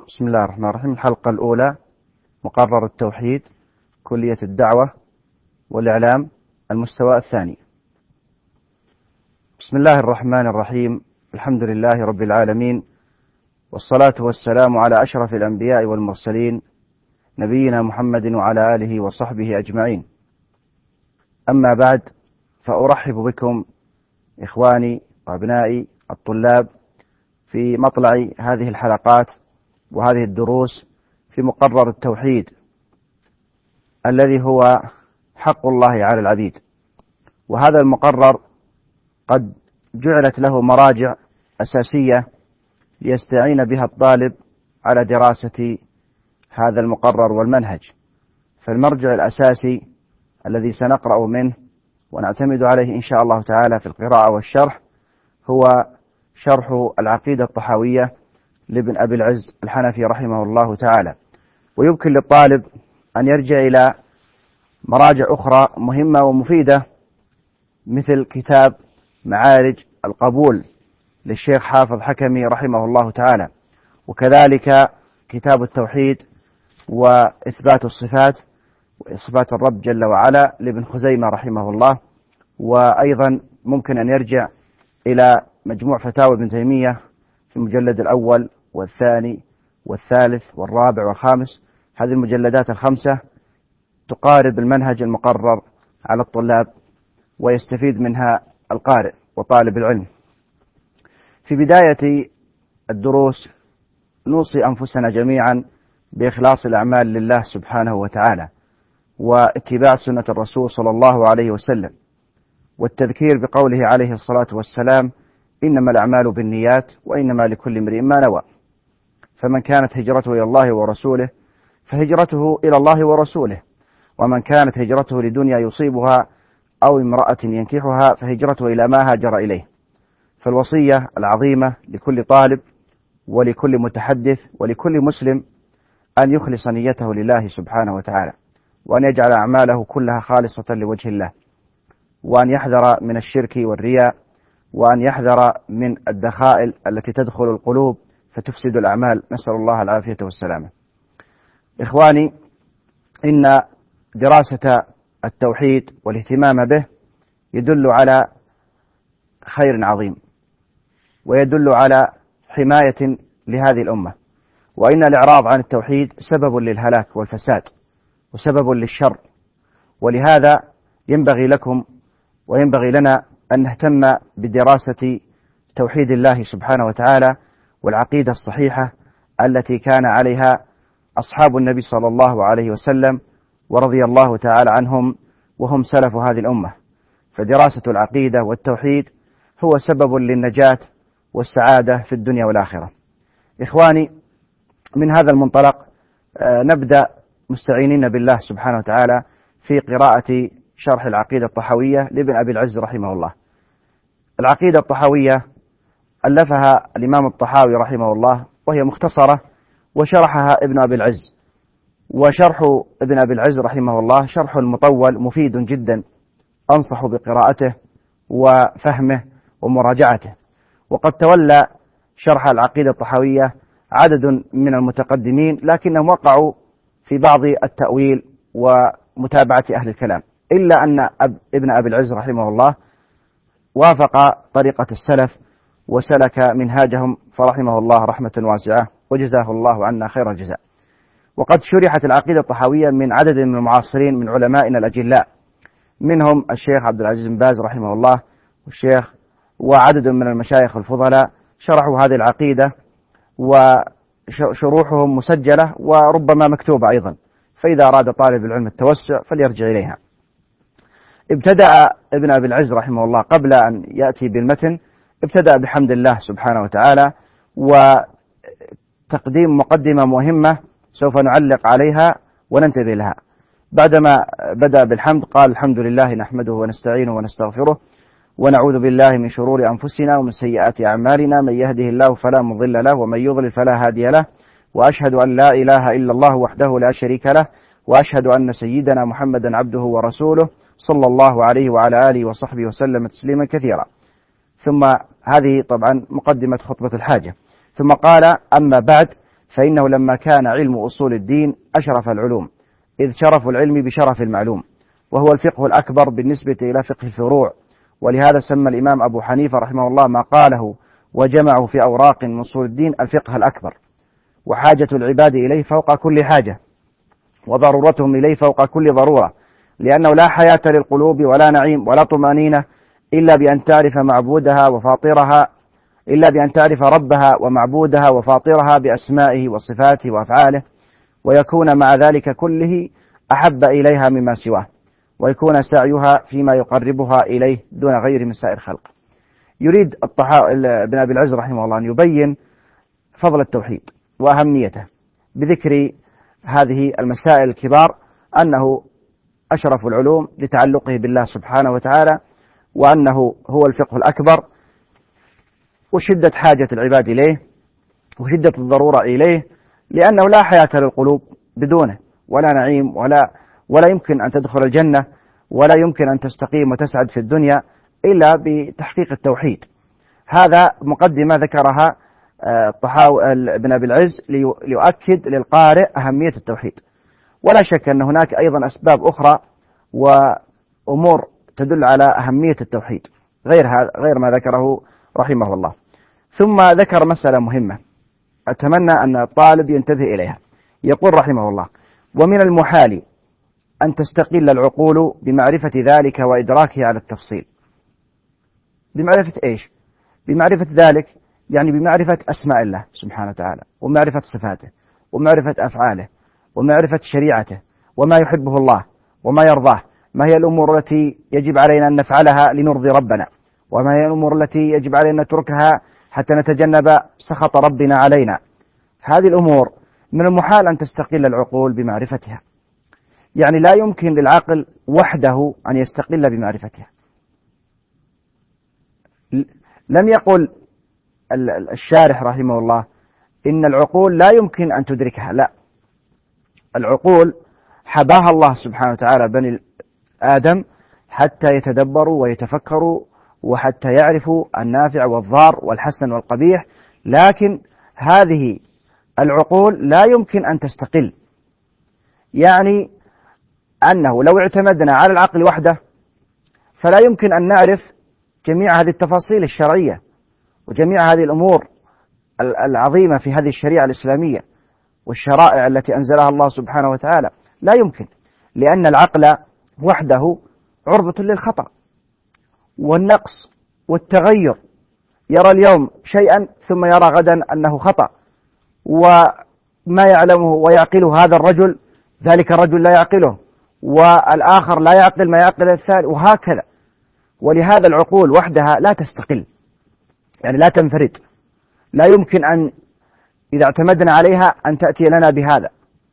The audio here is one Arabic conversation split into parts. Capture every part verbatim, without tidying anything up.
بسم الله الرحمن الرحيم. الحلقة الأولى مقرر التوحيد، كلية الدعوة والإعلام، المستوى الثاني. بسم الله الرحمن الرحيم. الحمد لله رب العالمين، والصلاة والسلام على أشرف الأنبياء والمرسلين، نبينا محمد وعلى آله وصحبه أجمعين. أما بعد، فأرحب بكم إخواني وأبنائي الطلاب في مطلع هذه الحلقات وهذه الدروس في مقرر التوحيد الذي هو حق الله على العبيد. وهذا المقرر قد جعلت له مراجع أساسية ليستعين بها الطالب على دراسة هذا المقرر والمنهج. فالمرجع الأساسي الذي سنقرأ منه ونعتمد عليه إن شاء الله تعالى في القراءة والشرح هو شرح العقيدة الطحاوية لابن أبي العز الحنفي رحمه الله تعالى. ويمكن للطالب أن يرجع إلى مراجع أخرى مهمة ومفيدة مثل كتاب معارج القبول للشيخ حافظ حكمي رحمه الله تعالى، وكذلك كتاب التوحيد وإثبات الصفات وإثبات الرب جل وعلا لابن خزيمة رحمه الله. وأيضا ممكن أن يرجع إلى مجموع فتاوى ابن تيمية في المجلد الأول والثاني والثالث والرابع والخامس. هذه المجلدات الخمسة تقارب المنهج المقرر على الطلاب ويستفيد منها القارئ وطالب العلم. في بداية الدروس نوصي أنفسنا جميعا بإخلاص الأعمال لله سبحانه وتعالى، واتباع سنة الرسول صلى الله عليه وسلم، والتذكير بقوله عليه الصلاة والسلام: إنما الأعمال بالنيات وإنما لكل امرئ ما نوى. فمن كانت هجرته إلى الله ورسوله فهجرته إلى الله ورسوله، ومن كانت هجرته لدنيا يصيبها أو امرأة ينكحها فهجرته إلى ما هاجر إليه. فالوصية العظيمة لكل طالب ولكل متحدث ولكل مسلم أن يخلص نيته لله سبحانه وتعالى، وأن يجعل أعماله كلها خالصة لوجه الله، وأن يحذر من الشرك والرياء، وأن يحذر من الدخائل التي تدخل القلوب فتفسد الأعمال، نسأل الله العافية والسلامة. إخواني، إن دراسة التوحيد والاهتمام به يدل على خير عظيم، ويدل على حماية لهذه الأمة، وإن الإعراض عن التوحيد سبب للهلاك والفساد وسبب للشر. ولهذا ينبغي لكم وينبغي لنا أن نهتم بدراسة توحيد الله سبحانه وتعالى والعقيدة الصحيحة التي كان عليها أصحاب النبي صلى الله عليه وسلم ورضي الله تعالى عنهم، وهم سلف هذه الأمة. فدراسة العقيدة والتوحيد هو سبب للنجاة والسعادة في الدنيا والآخرة. إخواني، من هذا المنطلق نبدأ مستعينين بالله سبحانه وتعالى في قراءة شرح العقيدة الطحاوية لابن أبي العز رحمه الله. العقيدة الطحاوية ألفها الإمام الطحاوي رحمه الله، وهي مختصرة، وشرحها ابن أبي العز. وشرح ابن أبي العز رحمه الله شرح مطول مفيد جدا، أنصح بقراءته وفهمه ومراجعته. وقد تولى شرح العقيدة الطحاوية عدد من المتقدمين، لكنهم وقعوا في بعض التأويل ومتابعة أهل الكلام، إلا أن أب ابن أبي العز رحمه الله وافق طريقة السلف وسلك منهاجهم، فرحمه الله رحمة واسعة وجزاه الله عنا خير الجزاء. وقد شرحت العقيدة الطحاوية من عدد من المعاصرين من علمائنا الأجلاء، منهم الشيخ عبد العزيز بن باز رحمه الله، والشيخ وعدد من المشايخ الفضلاء شرحوا هذه العقيدة، وشروحهم مسجلة وربما مكتوبة أيضا، فإذا أراد طالب العلم التوسع فليرجع إليها. ابتدأ ابن أبي العز رحمه الله قبل أن يأتي بالمتن ابتدأ بحمد الله سبحانه وتعالى، وتقديم مقدمة مهمة سوف نعلق عليها وننتبه لها. بعدما بدأ بالحمد قال: الحمد لله نحمده ونستعينه ونستغفره ونعوذ بالله من شرور أنفسنا ومن سيئات أعمالنا، من يهده الله فلا مضل له ومن يضلل فلا هادي له، وأشهد أن لا إله إلا الله وحده لا شريك له، وأشهد أن سيدنا محمدا عبده ورسوله صلى الله عليه وعلى آله وصحبه وسلم تسليما كثيرا. ثم هذه طبعا مقدمة خطبة الحاجة. ثم قال: أما بعد، فإنه لما كان علم أصول الدين أشرف العلوم، إذ شرف العلم بشرف المعلوم، وهو الفقه الأكبر بالنسبة إلى فقه الفروع. ولهذا سمى الإمام أبو حنيفة رحمه الله ما قاله وجمعه في أوراق من أصول الدين الفقه الأكبر، وحاجة العباد إليه فوق كل حاجة، وضرورتهم إليه فوق كل ضرورة، لأنه لا حياة للقلوب ولا نعيم ولا طمأنينة إلا بأن تعرف معبودها وفاطرها إلا بأن تعرف ربها ومعبودها وفاطرها بأسمائه وصفاته وأفعاله، ويكون مع ذلك كله أحب إليها مما سواه، ويكون سعيها فيما يقربها إليه دون غير من سائر خلقه. يريد ابن أبي العز رحمه الله أن يبين فضل التوحيد وأهميته بذكر هذه المسائل الكبار، أنه أشرف العلوم لتعلقه بالله سبحانه وتعالى، وأنه هو الفقه الأكبر، وشدة حاجة العباد إليه وشدة الضرورة إليه، لأنه لا حياة للقلوب بدونه، ولا نعيم ولا ولا يمكن أن تدخل الجنة ولا يمكن أن تستقيم وتسعد في الدنيا إلا بتحقيق التوحيد. هذا مقدمة ذكرها ابن أبي العز ليؤكد للقارئ أهمية التوحيد. ولا شك أن هناك أيضا أسباب أخرى وأمور تدل على أهمية التوحيد غير غير ما ذكره رحمه الله. ثم ذكر مسألة مهمة أتمنى أن الطالب ينتبه إليها. يقول رحمه الله: ومن المحال أن تستقل العقول بمعرفة ذلك وإدراكه على التفصيل. بمعرفة إيش؟ بمعرفة ذلك يعني بمعرفة أسماء الله سبحانه وتعالى، ومعرفة صفاته، ومعرفة أفعاله، ومعرفة شريعته، وما يحبه الله وما يرضاه، ما هي الأمور التي يجب علينا أن نفعلها لنرضي ربنا، وما هي الأمور التي يجب علينا أن نتركها حتى نتجنب سخط ربنا علينا. هذه الأمور من المحال أن تستقل العقول بمعرفتها، يعني لا يمكن للعقل وحده أن يستقل بمعرفتها. لم يقل الشارح رحمه الله إن العقول لا يمكن أن تدركها، لا، العقول حباها الله سبحانه وتعالى بني آدم حتى يتدبروا ويتفكروا وحتى يعرفوا النافع والضار والحسن والقبيح، لكن هذه العقول لا يمكن أن تستقل. يعني أنه لو اعتمدنا على العقل وحده فلا يمكن أن نعرف جميع هذه التفاصيل الشرعية وجميع هذه الأمور العظيمة في هذه الشريعة الإسلامية والشرائع التي أنزلها الله سبحانه وتعالى، لا يمكن، لأن العقل وحده عرضة للخطأ والنقص والتغير. يرى اليوم شيئا ثم يرى غدا أنه خطأ، وما يعلمه ويعقله هذا الرجل ذلك الرجل لا يعقله، والآخر لا يعقل ما يعقل الثاني، وهكذا. ولهذا العقول وحدها لا تستقل، يعني لا تنفرد، لا يمكن أن إذا اعتمدنا عليها أن تأتي لنا بهذا.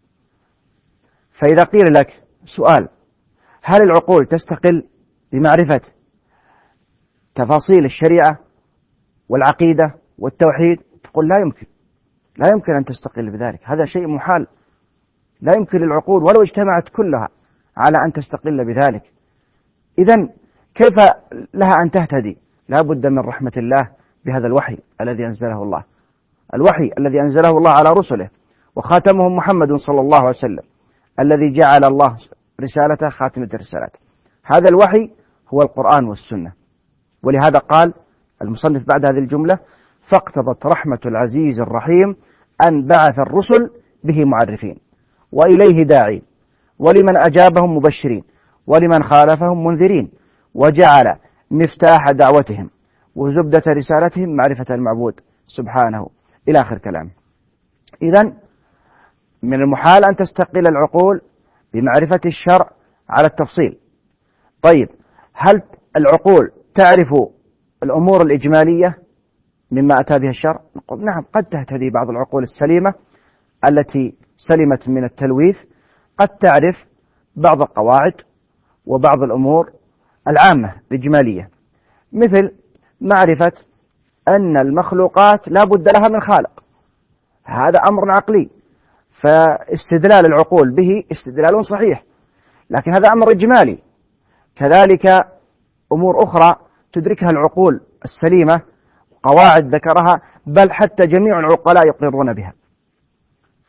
فإذا قيل لك سؤال: هل العقول تستقل بمعرفة تفاصيل الشريعة والعقيدة والتوحيد؟ تقول لا يمكن، لا يمكن أن تستقل بذلك، هذا شيء محال، لا يمكن للعقول ولو اجتمعت كلها على أن تستقل بذلك. إذن كيف لها أن تهتدي؟ لا بد من رحمة الله بهذا الوحي الذي أنزله الله، الوحي الذي أنزله الله على رسله، وخاتمهم محمد صلى الله عليه وسلم الذي جعل الله رسالته خاتمة الرسالات. هذا الوحي هو القرآن والسنة. ولهذا قال المصنف بعد هذه الجملة: فاقتضت رحمة العزيز الرحيم أن بعث الرسل به معرفين وإليه داعين، ولمن أجابهم مبشرين، ولمن خالفهم منذرين، وجعل مفتاح دعوتهم وزبدة رسالتهم معرفة المعبود سبحانه، إلى آخر كلام. إذن من المحال أن تستقل العقول بمعرفة الشرع على التفصيل. طيب، هل العقول تعرف الأمور الإجمالية مما أتى بها الشرع؟ نقول نعم، قد تهتدي بعض العقول السليمة التي سلمت من التلويث، قد تعرف بعض القواعد وبعض الأمور العامة الإجمالية، مثل معرفة أن المخلوقات لا بد لها من خالق، هذا أمر عقلي، فاستدلال العقول به استدلال صحيح، لكن هذا أمر إجمالي. كذلك أمور أخرى تدركها العقول السليمة، قواعد ذكرها، بل حتى جميع العقلاء يقرون بها.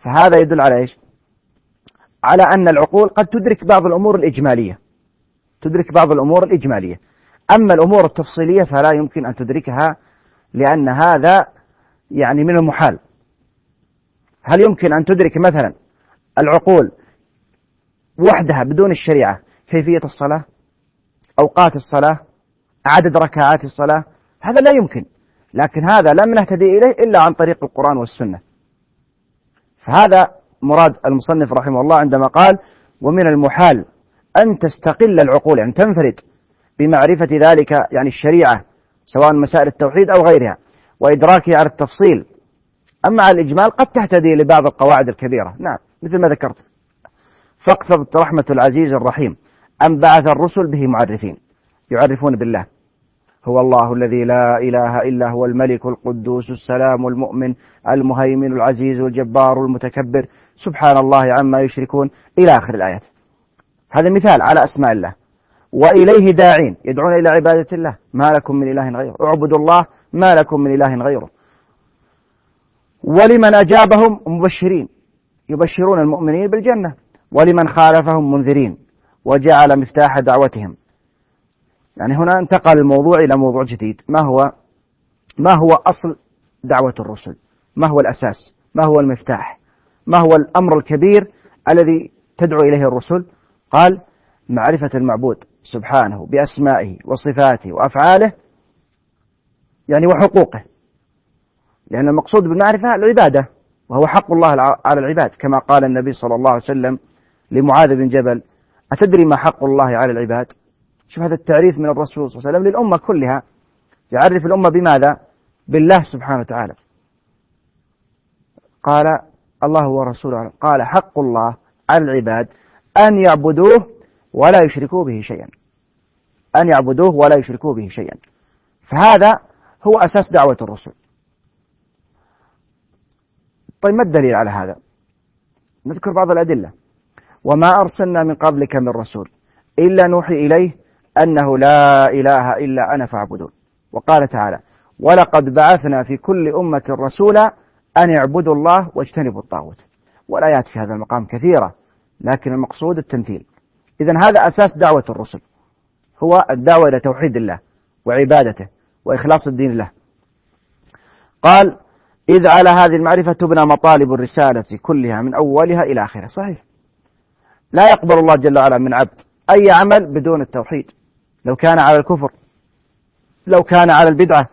فهذا يدل على إيش؟ على أن العقول قد تدرك بعض الأمور الإجمالية، تدرك بعض الأمور الإجمالية، أما الأمور التفصيلية فلا يمكن أن تدركها، لأن هذا يعني من المحال. هل يمكن أن تدرك مثلا العقول وحدها بدون الشريعة كيفية الصلاة، أوقات الصلاة، عدد ركعات الصلاة؟ هذا لا يمكن، لكن هذا لم نهتدي إليه إلا عن طريق القرآن والسنة. فهذا مراد المصنف رحمه الله عندما قال ومن المحال أن تستقل العقول، يعني تنفرد بمعرفة ذلك، يعني الشريعة سواء مسائل التوحيد أو غيرها وإدراكها على التفصيل. أما على الإجمال قد تهتدي لبعض القواعد الكبيرة، نعم، مثل ما ذكرت. فاقتضت رحمة العزيز الرحيم أن بعث الرسل به معرفين يعرفون بالله: هو الله الذي لا إله إلا هو الملك القدوس السلام المؤمن المهيمن العزيز الجبار المتكبر سبحان الله عما يشركون، إلى آخر الآيات. هذا مثال على أسماء الله. وإليه داعين يدعون إلى عبادة الله ما لكم من إله غيره، اعبدوا الله ما لكم من إله غيره. ولمن أجابهم مبشرين يبشرون المؤمنين بالجنة، ولمن خالفهم منذرين، وجعل مفتاح دعوتهم. يعني هنا انتقل الموضوع إلى موضوع جديد، ما هو ما هو أصل دعوة الرسل، ما هو الأساس، ما هو المفتاح، ما هو الأمر الكبير الذي تدعو إليه الرسل؟ قال: معرفة المعبود سبحانه بأسمائه وصفاته وأفعاله، يعني وحقوقه، لأن المقصود بالمعرفة العبادة، وهو حق الله على العباد، كما قال النبي صلى الله عليه وسلم لمعاذ بن جبل: أتدري ما حق الله على العباد؟ شوف هذا التعريف من الرسول صلى الله عليه وسلم للأمة كلها، يعرف الأمة بماذا؟ بالله سبحانه وتعالى. قال: الله ورسوله أعلم. قال: حق الله على العباد أن يعبدوه ولا يشركوا به شيئا، أن يعبدوه ولا يشركوا به شيئا. فهذا هو أساس دعوة الرسل. طيب ما الدليل على هذا؟ نذكر بعض الأدلة. وما أرسلنا من قبلك من رسول إلا نوحي إليه أنه لا إله إلا أنا فاعبدون. وقال تعالى: ولقد بعثنا في كل أمة رسولا أن يعبدوا الله واجتنبوا الطاغوت. والآيات في هذا المقام كثيرة، لكن المقصود التمثيل. إذن هذا أساس دعوة الرسل، هو الدعوة إلى توحيد الله وعبادته وإخلاص الدين له. قال: إذ على هذه المعرفة تبنى مطالب الرسالة كلها من أولها إلى آخرها. صحيح، لا يقبل الله جل وعلا من عبد أي عمل بدون التوحيد، لو كان على الكفر، لو كان على البدعة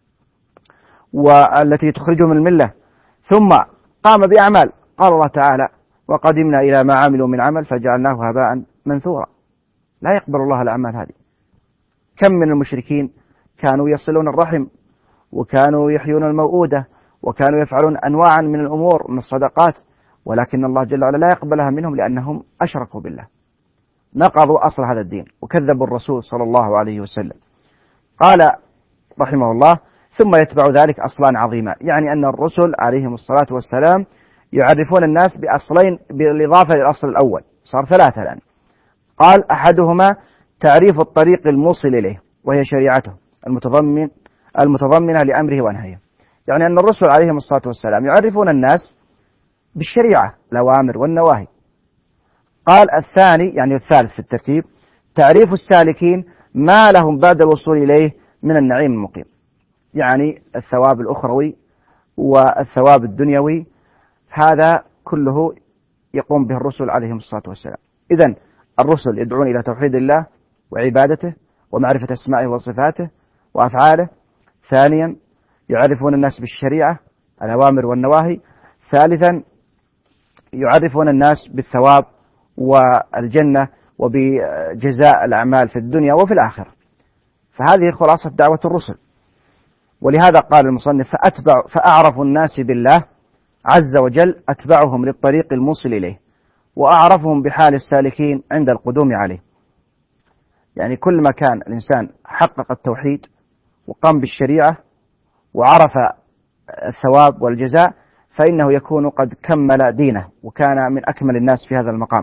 والتي تخرجه من الملة، ثم قام بأعمال. قال الله تعالى: وقدمنا إلى ما عملوا من عمل فجعلناه هباء منثورا. لا يقبل الله الأعمال هذه. كم من المشركين كانوا يصلون الرحم، وكانوا يحيون الموؤودة، وكانوا يفعلون أنواعا من الأمور من الصدقات، ولكن الله جل وعلا لا يقبلها منهم لأنهم أشركوا بالله، نقضوا أصل هذا الدين وكذبوا الرسول صلى الله عليه وسلم. قال رحمه الله: ثم يتبع ذلك أصلان عظيما، يعني أن الرسل عليهم الصلاة والسلام يعرفون الناس بأصلين بالإضافة للأصل الأول، صار ثلاثة الآن. قال: أحدهما تعريف الطريق الموصل إليه، وهي شريعته المتضمن المتضمنة لأمره ونهيه. يعني أن الرسل عليهم الصلاة والسلام يعرفون الناس بالشريعة، الأوامر والنواهي. قال: الثاني، يعني الثالث في الترتيب، تعريف السالكين ما لهم بعد الوصول إليه من النعيم المقيم، يعني الثواب الأخروي والثواب الدنيوي، هذا كله يقوم به الرسل عليهم الصلاة والسلام. إذن الرسل يدعون إلى توحيد الله وعبادته ومعرفة أسمائه وصفاته وأفعاله. ثانيا، يعرفون الناس بالشريعة، الأوامر والنواهي. ثالثا، يعرفون الناس بالثواب والجنة وبجزاء الأعمال في الدنيا وفي الآخرة. فهذه خلاصة دعوة الرسل. ولهذا قال المصنف: فأتبع فأعرف الناس بالله عز وجل أتبعهم للطريق الموصل إليه، وأعرفهم بحال السالكين عند القدوم عليه. يعني كل ما كان الإنسان حقق التوحيد وقام بالشريعة وعرف الثواب والجزاء، فإنه يكون قد كمل دينه وكان من أكمل الناس في هذا المقام.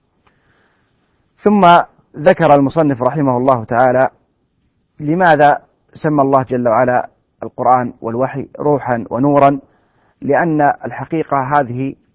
ثم ذكر المصنف رحمه الله تعالى لماذا سمى الله جل وعلا القرآن والوحي روحا ونورا، لأن الحقيقة هذه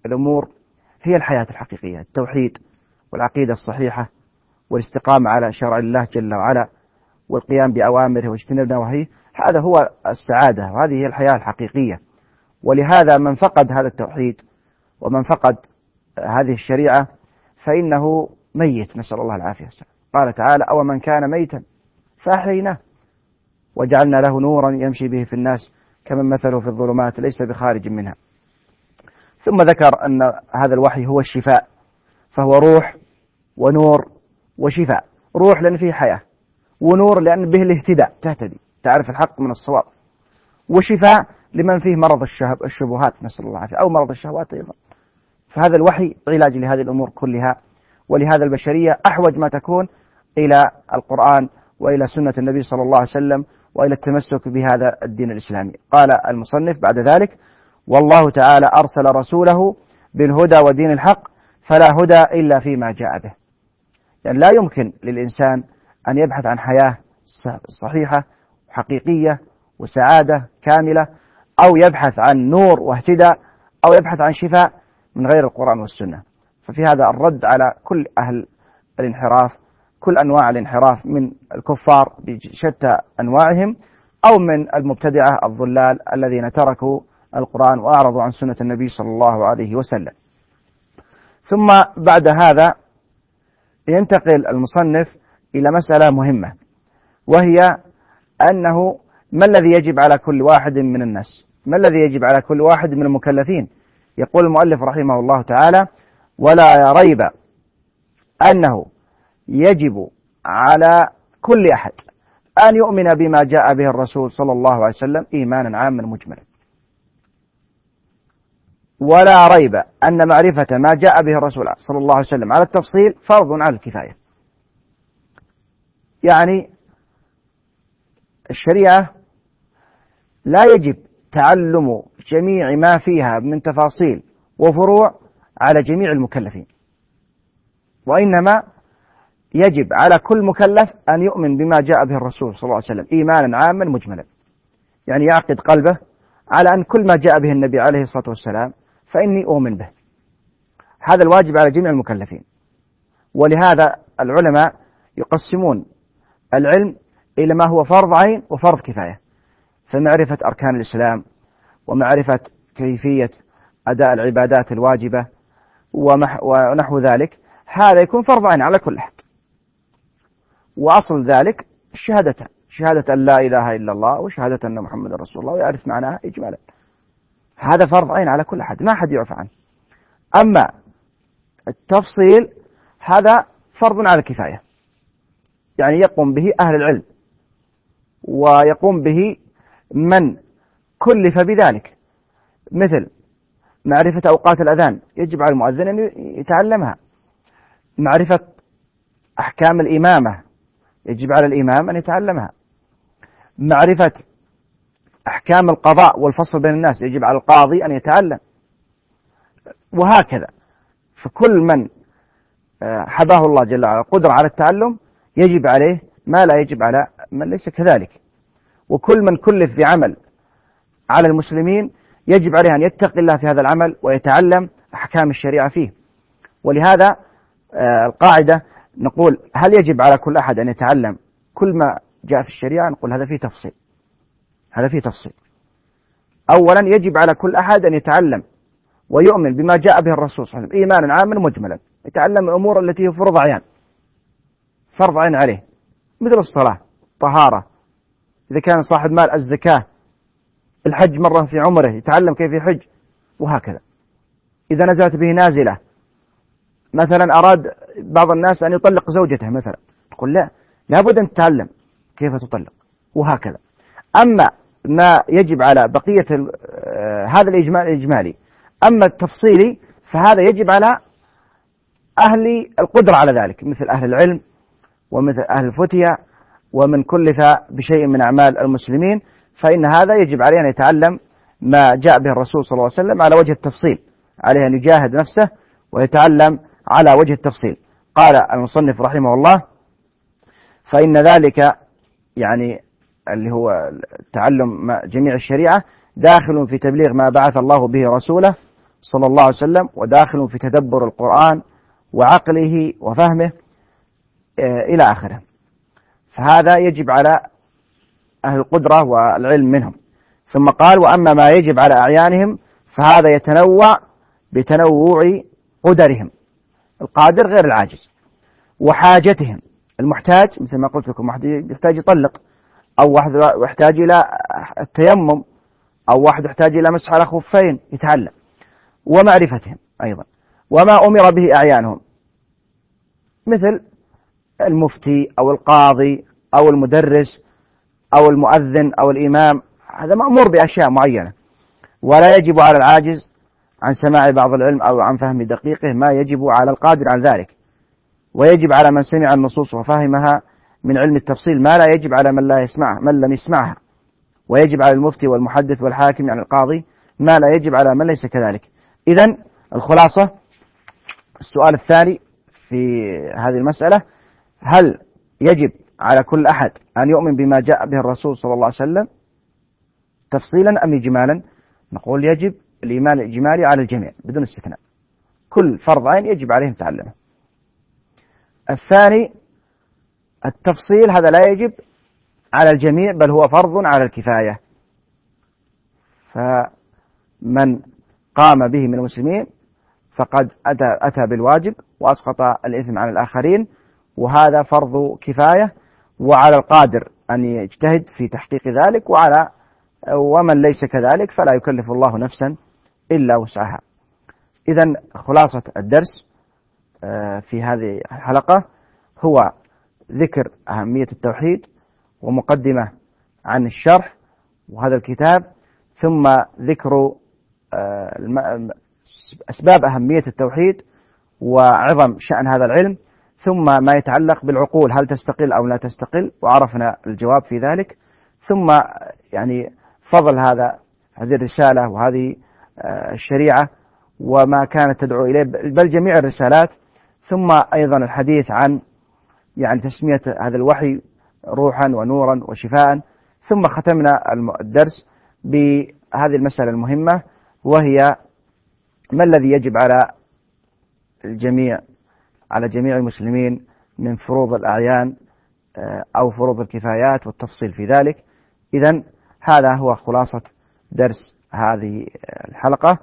الأمور هي الحياة الحقيقية، التوحيد والعقيدة الصحيحة والاستقامة على شرع الله جل وعلا والقيام بأوامره واجتناب نواهيه، هذا هو السعادة وهذه هي الحياة الحقيقية. ولهذا من فقد هذا التوحيد ومن فقد هذه الشريعة فإنه ميت، نسأل الله العافية والسلام. قال تعالى: أو من كان ميتا فأحييناه وجعلنا له نورا يمشي به في الناس كمن مثله في الظلمات ليس بخارج منها. ثم ذكر أن هذا الوحي هو الشفاء، فهو روح ونور وشفاء. روح لأن فيه حياة، ونور لأن به الاهتداء، تهتدي تعرف الحق من الصواب، وشفاء لمن فيه مرض الشبهات نسأل الله العافية أو مرض الشهوات أيضا. فهذا الوحي علاج لهذه الأمور كلها، ولهذا البشرية أحوج ما تكون إلى القرآن وإلى سنة النبي صلى الله عليه وسلم وإلى التمسك بهذا الدين الإسلامي. قال المصنف بعد ذلك: والله تعالى أرسل رسوله بالهدى ودين الحق فلا هدى إلا فيما جاء به. يعني لا يمكن للإنسان أن يبحث عن حياة صحيحة حقيقية وسعادة كاملة، أو يبحث عن نور واهتداء، أو يبحث عن شفاء من غير القرآن والسنة. ففي هذا الرد على كل أهل الانحراف، كل أنواع الانحراف من الكفار بشتى أنواعهم، أو من المبتدعة الضلال الذين تركوا القرآن وأعرضوا عن سنة النبي صلى الله عليه وسلم. ثم بعد هذا ينتقل المصنف إلى مسألة مهمة، وهي أنه ما الذي يجب على كل واحد من الناس، ما الذي يجب على كل واحد من المكلفين. يقول المؤلف رحمه الله تعالى: ولا ريب أنه يجب على كل أحد أن يؤمن بما جاء به الرسول صلى الله عليه وسلم إيمانا عاما مجملا. ولا ريب أن معرفة ما جاء به الرسول صلى الله عليه وسلم على التفصيل فرض على الكفاية. يعني الشريعة لا يجب تعلم جميع ما فيها من تفاصيل وفروع على جميع المكلفين، وإنما يجب على كل مكلف أن يؤمن بما جاء به الرسول صلى الله عليه وسلم إيمانا عاما مجملا، يعني يعقد قلبه على أن كل ما جاء به النبي عليه الصلاة والسلام فإني أؤمن به. هذا الواجب على جميع المكلفين. ولهذا العلماء يقسمون العلم إلى ما هو فرض عين وفرض كفاية، فمعرفة أركان الإسلام ومعرفة كيفية أداء العبادات الواجبة ونحو ذلك، هذا يكون فرض عين على كل أحد. وأصل ذلك الشهادتان، شهادة أن لا إله إلا الله وشهادة أن محمد رسول الله، ويعرف معناها إجمالا. هذا فرض عين على كل أحد، ما أحد يعفى عنه. أما التفصيل هذا فرض على الكفاية، يعني يقوم به أهل العلم ويقوم به من كلف بذلك، مثل معرفة أوقات الأذان يجب على المؤذن أن يتعلمها، معرفة أحكام الإمامة يجب على الإمام أن يتعلمها، معرفة أحكام القضاء والفصل بين الناس يجب على القاضي أن يتعلم، وهكذا. فكل من حباه الله جل وعلا قدرة على التعلم يجب عليه ما لا يجب على من ليس كذلك. وكل من كلف بعمل على المسلمين يجب عليه أن يتقي الله في هذا العمل ويتعلم أحكام الشريعة فيه. ولهذا القاعدة نقول: هل يجب على كل أحد أن يتعلم كل ما جاء في الشريعة؟ نقول هذا فيه تفصيل، هذا فيه تفصيل. أولا يجب على كل أحد أن يتعلم ويؤمن بما جاء به الرسول صلى الله عليه وسلم إيمانا عاما مجملا، يتعلم الأمور التي هي فرض عين، فرض عين عليه، مثل الصلاة، طهارة، إذا كان صاحب مال الزكاة، الحج مرة في عمره يتعلم كيف يحج، وهكذا. إذا نزلت به نازلة، مثلا أراد بعض الناس أن يطلق زوجته مثلا، تقول لا، لابد أن تتعلم كيف تطلق، وهكذا. أما ما يجب على بقية هذا الإجمالي، أما التفصيلي فهذا يجب على أهل القدرة على ذلك، مثل أهل العلم ومثل أهل الفتية ومن كلف بشيء من أعمال المسلمين، فإن هذا يجب عليه أن يتعلم ما جاء به الرسول صلى الله عليه وسلم على وجه التفصيل، عليه أن يجاهد نفسه ويتعلم على وجه التفصيل. قال المصنف رحمه الله: فإن ذلك يعني اللي هو تعلم جميع الشريعة داخل في تبليغ ما بعث الله به رسوله صلى الله عليه وسلم وداخل في تدبر القرآن وعقله وفهمه إلى آخره. فهذا يجب على أهل القدرة والعلم منهم. ثم قال: وأما ما يجب على أعيانهم فهذا يتنوع بتنوع قدرهم، القادر غير العاجز، وحاجتهم، المحتاج مثل ما قلت لكم، واحد يحتاج يطلق، أو واحد يحتاج إلى التيمم، أو واحد يحتاج إلى مسح على خفين يتعلم، ومعرفتهم أيضا، وما أمر به أعيانهم مثل المفتي أو القاضي أو المدرس أو المؤذن أو الإمام، هذا مأمور بأشياء معينة، ولا يجب على العاجز عن سماع بعض العلم أو عن فهم دقيقه ما يجب على القادر على ذلك، ويجب على من سمع النصوص وفهمها من علم التفصيل ما لا يجب على من لا يسمعها من لم يسمعها، ويجب على المفتي والمحدث والحاكم يعني القاضي ما لا يجب على من ليس كذلك. إذن الخلاصة، السؤال الثاني في هذه المسألة: هل يجب على كل أحد أن يؤمن بما جاء به الرسول صلى الله عليه وسلم تفصيلا أم إجمالا؟ نقول يجب الإيمان الإجمالي على الجميع بدون استثناء، كل فرض عين يجب عليهم تعلمه. الثاني التفصيل، هذا لا يجب على الجميع بل هو فرض على الكفاية، فمن قام به من المسلمين فقد أتى, أتى بالواجب وأسقط الإثم عن الآخرين، وهذا فرض كفاية، وعلى القادر أن يجتهد في تحقيق ذلك، وعلى ومن ليس كذلك فلا يكلف الله نفسا إلا وسعها. إذن خلاصة الدرس في هذه الحلقة هو ذكر أهمية التوحيد ومقدمة عن الشرح وهذا الكتاب، ثم ذكر أسباب أهمية التوحيد وعظم شأن هذا العلم، ثم ما يتعلق بالعقول هل تستقل أو لا تستقل، وعرفنا الجواب في ذلك، ثم يعني فضل هذا هذه الرسالة وهذه الشريعة وما كانت تدعو إليه، بل جميع الرسالات، ثم أيضا الحديث عن يعني تسمية هذا الوحي روحا ونورا وشفاء، ثم ختمنا الدرس بهذه المسألة المهمة، وهي ما الذي يجب على الجميع على جميع المسلمين من فروض الأعيان أو فروض الكفايات والتفصيل في ذلك. إذن هذا هو خلاصة درس هذه الحلقة،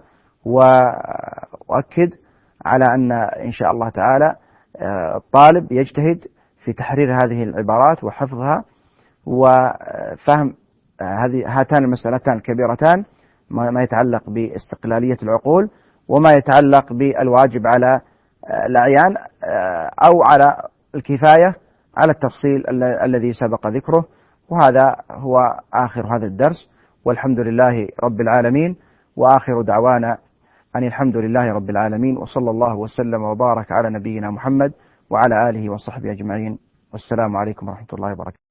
وأؤكد على أن إن شاء الله تعالى الطالب يجتهد في تحرير هذه العبارات وحفظها وفهم هذه هاتان المسألتان الكبيرتان، ما يتعلق باستقلالية العقول وما يتعلق بالواجب على الأعيان أو على الكفاية على التفصيل الذي سبق ذكره. وهذا هو آخر هذا الدرس، والحمد لله رب العالمين، وآخر دعوانا أن الحمد لله رب العالمين، وصلى الله وسلم وبارك على نبينا محمد وعلى آله وصحبه أجمعين، والسلام عليكم ورحمة الله وبركاته.